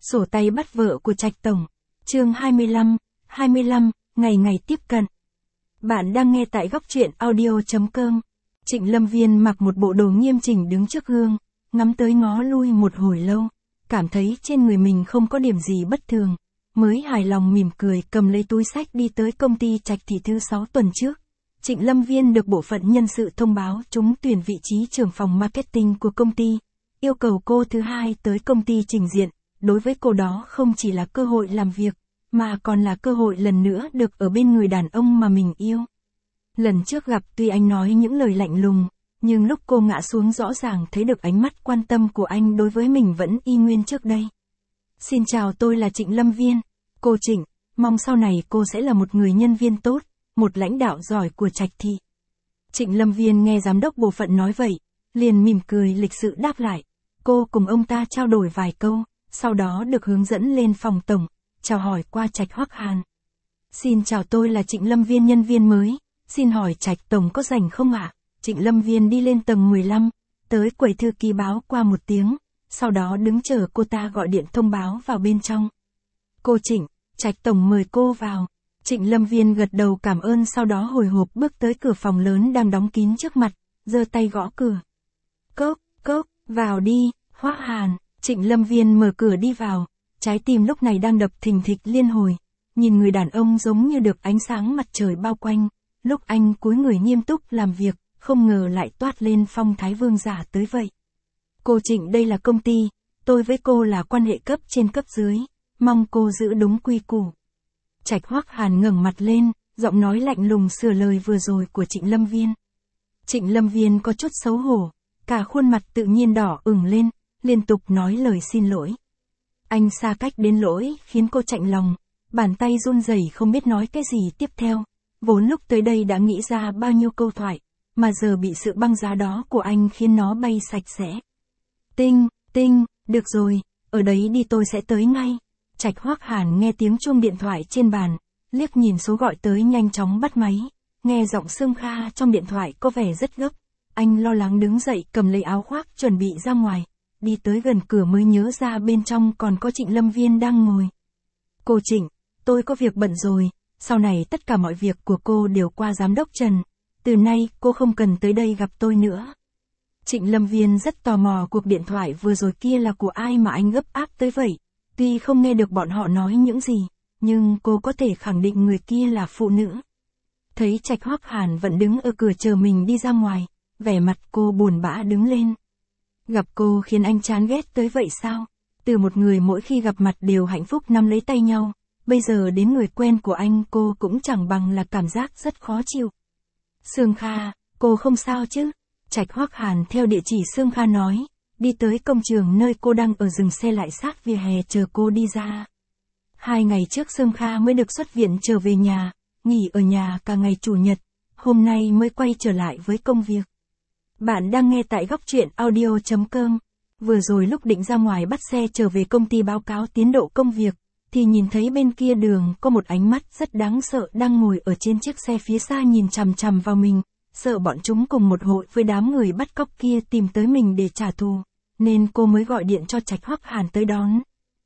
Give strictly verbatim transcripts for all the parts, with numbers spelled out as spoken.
Sổ tay bắt vợ của Trạch Tổng. Chương hai mươi lăm, hai mươi lăm, ngày ngày tiếp cận. Bạn đang nghe tại góc truyện audio chấm com. Trịnh Lâm Viên mặc một bộ đồ nghiêm chỉnh đứng trước gương, ngắm tới ngó lui một hồi lâu, cảm thấy trên người mình không có điểm gì bất thường, mới hài lòng mỉm cười cầm lấy túi xách đi tới công ty Trạch Thị thứ sáu tuần trước. Trịnh Lâm Viên được bộ phận nhân sự thông báo trúng tuyển vị trí trưởng phòng marketing của công ty, yêu cầu cô thứ hai tới công ty trình diện. Đối với cô đó không chỉ là cơ hội làm việc, mà còn là cơ hội lần nữa được ở bên người đàn ông mà mình yêu. Lần trước gặp tuy anh nói những lời lạnh lùng, nhưng lúc cô ngã xuống rõ ràng thấy được ánh mắt quan tâm của anh đối với mình vẫn y nguyên trước đây. Xin chào, tôi là Trịnh Lâm Viên. Cô Trịnh, mong sau này cô sẽ là một người nhân viên tốt, một lãnh đạo giỏi của Trạch Thị. Trịnh Lâm Viên nghe giám đốc bộ phận nói vậy, liền mỉm cười lịch sự đáp lại. Cô cùng ông ta trao đổi vài câu, sau đó được hướng dẫn lên phòng tổng, chào hỏi qua Trạch Hoắc Hàn. Xin chào, tôi là Trịnh Lâm Viên, nhân viên mới, xin hỏi Trạch Tổng có rảnh không ạ? Trịnh Lâm Viên đi lên tầng mười lăm, tới quầy thư ký báo qua một tiếng, sau đó đứng chờ cô ta gọi điện thông báo vào bên trong. Cô Trịnh, Trạch Tổng mời cô vào. Trịnh Lâm Viên gật đầu cảm ơn, sau đó hồi hộp bước tới cửa phòng lớn đang đóng kín trước mặt, giơ tay gõ cửa. Cốc, cốc, vào đi, Hoắc Hàn. Trịnh Lâm Viên mở cửa đi vào, trái tim lúc này đang đập thình thịch liên hồi, nhìn người đàn ông giống như được ánh sáng mặt trời bao quanh, lúc anh cúi người nghiêm túc làm việc, không ngờ lại toát lên phong thái vương giả tới vậy. Cô Trịnh, đây là công ty, tôi với cô là quan hệ cấp trên cấp dưới, mong cô giữ đúng quy củ. Trạch Hoắc Hàn ngẩng mặt lên, giọng nói lạnh lùng sửa lời vừa rồi của Trịnh Lâm Viên. Trịnh Lâm Viên có chút xấu hổ, cả khuôn mặt tự nhiên đỏ ửng lên, liên tục nói lời xin lỗi. Anh xa cách đến lỗi khiến cô chạnh lòng, bàn tay run rẩy không biết nói cái gì tiếp theo, vốn lúc tới đây đã nghĩ ra bao nhiêu câu thoại, mà giờ bị sự băng giá đó của anh khiến nó bay sạch sẽ. Tinh, tinh, được rồi, ở đấy đi, tôi sẽ tới ngay. Trạch Hoắc Hàn nghe tiếng chuông điện thoại trên bàn, liếc nhìn số gọi tới nhanh chóng bắt máy, nghe giọng Sương Kha trong điện thoại có vẻ rất gấp, anh lo lắng đứng dậy cầm lấy áo khoác chuẩn bị ra ngoài. Đi tới gần cửa mới nhớ ra bên trong còn có Trịnh Lâm Viên đang ngồi. Cô Trịnh, tôi có việc bận rồi, sau này tất cả mọi việc của cô đều qua giám đốc Trần, từ nay cô không cần tới đây gặp tôi nữa. Trịnh Lâm Viên rất tò mò cuộc điện thoại vừa rồi kia là của ai mà anh gấp áp tới vậy, tuy không nghe được bọn họ nói những gì, nhưng cô có thể khẳng định người kia là phụ nữ. Thấy Trạch Hoắc Hàn vẫn đứng ở cửa chờ mình đi ra ngoài, vẻ mặt cô buồn bã đứng lên. Gặp cô khiến anh chán ghét tới vậy sao? Từ một người mỗi khi gặp mặt đều hạnh phúc nắm lấy tay nhau, bây giờ đến người quen của anh cô cũng chẳng bằng là cảm giác rất khó chịu. Sương Kha, cô không sao chứ? Trạch Hoắc Hàn theo địa chỉ Sương Kha nói, đi tới công trường nơi cô đang ở, dừng xe lại sát vỉa hè chờ cô đi ra. Hai ngày trước Sương Kha mới được xuất viện trở về nhà, nghỉ ở nhà cả ngày chủ nhật, hôm nay mới quay trở lại với công việc. Bạn đang nghe tại góc truyện audio chấm com. Vừa rồi lúc định ra ngoài bắt xe trở về công ty báo cáo tiến độ công việc, thì nhìn thấy bên kia đường có một ánh mắt rất đáng sợ đang ngồi ở trên chiếc xe phía xa nhìn chằm chằm vào mình, sợ bọn chúng cùng một hội với đám người bắt cóc kia tìm tới mình để trả thù, nên cô mới gọi điện cho Trạch Hoắc Hàn tới đón.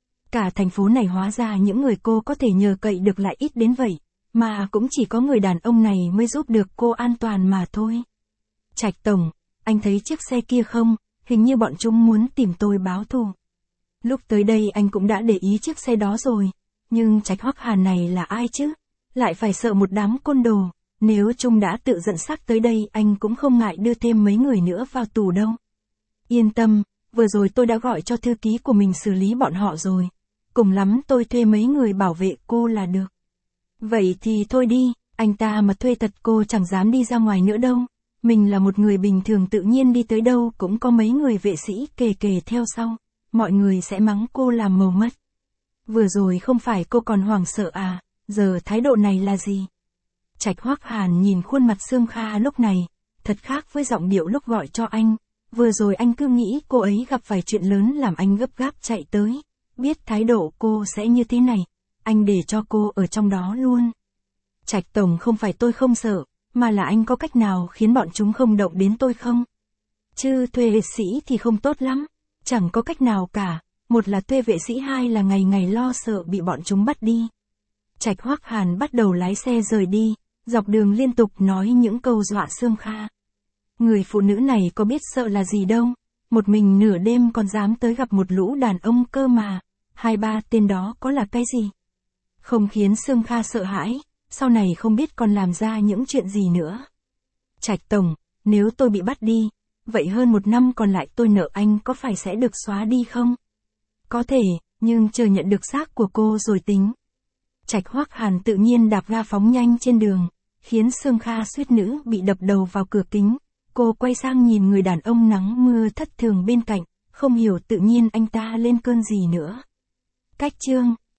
Cả thành phố này hóa ra những người cô có thể nhờ cậy được lại ít đến vậy, mà cũng chỉ có người đàn ông này mới giúp được cô an toàn mà thôi. Trạch Tổng, anh thấy chiếc xe kia không? Hình như bọn chúng muốn tìm tôi báo thù. Lúc tới đây anh cũng đã để ý chiếc xe đó rồi, nhưng Trạch Hoắc Hàn này là ai chứ? Lại phải sợ một đám côn đồ, nếu chúng đã tự dẫn xác tới đây anh cũng không ngại đưa thêm mấy người nữa vào tù đâu. Yên tâm, vừa rồi tôi đã gọi cho thư ký của mình xử lý bọn họ rồi, cùng lắm tôi thuê mấy người bảo vệ cô là được. Vậy thì thôi đi, anh ta mà thuê thật cô chẳng dám đi ra ngoài nữa đâu. Mình là một người bình thường tự nhiên đi tới đâu cũng có mấy người vệ sĩ kề kề theo sau, mọi người sẽ mắng cô làm màu mất. Vừa rồi không phải cô còn hoảng sợ à, giờ thái độ này là gì? Trạch Hoắc Hàn nhìn khuôn mặt Sương Kha lúc này, thật khác với giọng điệu lúc gọi cho anh, vừa rồi anh cứ nghĩ cô ấy gặp phải chuyện lớn làm anh gấp gáp chạy tới, biết thái độ cô sẽ như thế này, anh để cho cô ở trong đó luôn. Trạch Tổng, không phải tôi không sợ, mà là anh có cách nào khiến bọn chúng không động đến tôi không? Chứ thuê liệt sĩ thì không tốt lắm, chẳng có cách nào cả, một là thuê vệ sĩ, hai là ngày ngày lo sợ bị bọn chúng bắt đi. Trạch Hoắc Hàn bắt đầu lái xe rời đi, dọc đường liên tục nói những câu dọa Sương Kha. Người phụ nữ này có biết sợ là gì đâu, một mình nửa đêm còn dám tới gặp một lũ đàn ông cơ mà, hai ba tên đó có là cái gì? Không khiến Sương Kha sợ hãi, sau này không biết còn làm ra những chuyện gì nữa. Trạch tổng, nếu tôi bị bắt đi, vậy hơn một năm còn lại tôi nợ anh có phải sẽ được xóa đi không? Có thể, nhưng chờ nhận được xác của cô rồi tính. Trạch Hoắc Hàn tự nhiên đạp ga phóng nhanh trên đường, khiến Sương Kha suýt nữa bị đập đầu vào cửa kính. Cô quay sang nhìn người đàn ông nắng mưa thất thường bên cạnh, không hiểu tự nhiên anh ta lên cơn gì nữa. Cách chương